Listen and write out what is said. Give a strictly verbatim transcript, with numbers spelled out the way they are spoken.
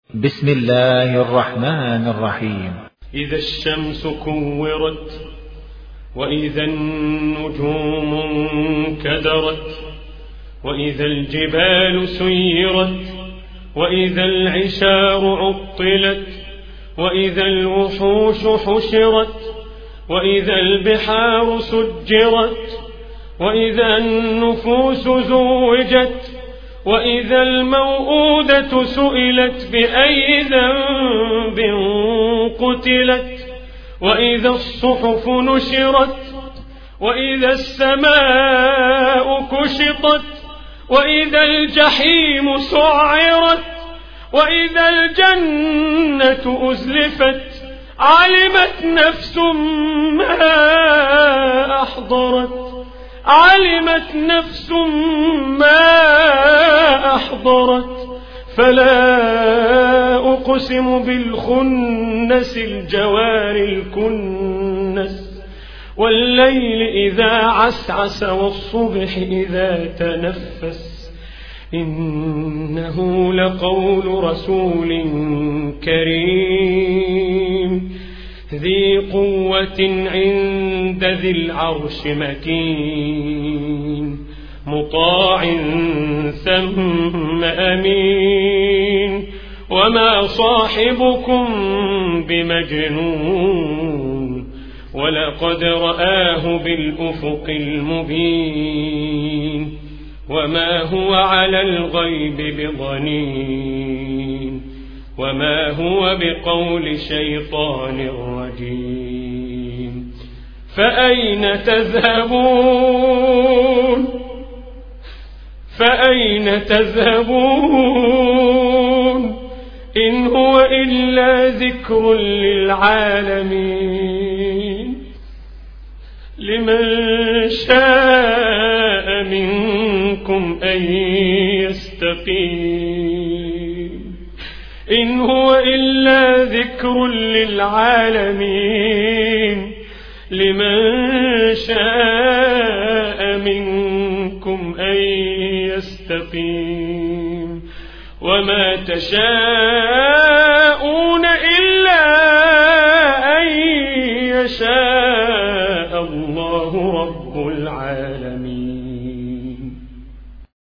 بسم الله الرحمن الرحيم. إذا الشمس كورت وإذا النجوم انكدرت وإذا الجبال سيرت وإذا العشار عطلت وإذا الوحوش حشرت وإذا البحار سجرت وإذا النفوس زوجت وإذا الموءودة سئلت بأي ذنب قتلت وإذا الصحف نشرت وإذا السماء كشطت وإذا الجحيم سعرت وإذا الجنة أزلفت علمت نفس ما أحضرت علمت نفس ما أحضرت فلا أقسم بالخنس الجوار الكنس والليل إذا عسعس والصبح إذا تنفس إنه لقول رسول كريم ذي قوة عند ذي العرش مكين مطاع ثم أمين وما صاحبكم بمجنون ولقد رآه بالأفق المبين وما هو على الغيب بضنين وما هو بقول شيطان رجيم فأين تذهبون فأين تذهبون إن هو إلا ذكر للعالمين لمن شاء منكم أن يستقيم إن هو إلا ذكر للعالمين لمن شاء منكم أن يستقيم وما تشاء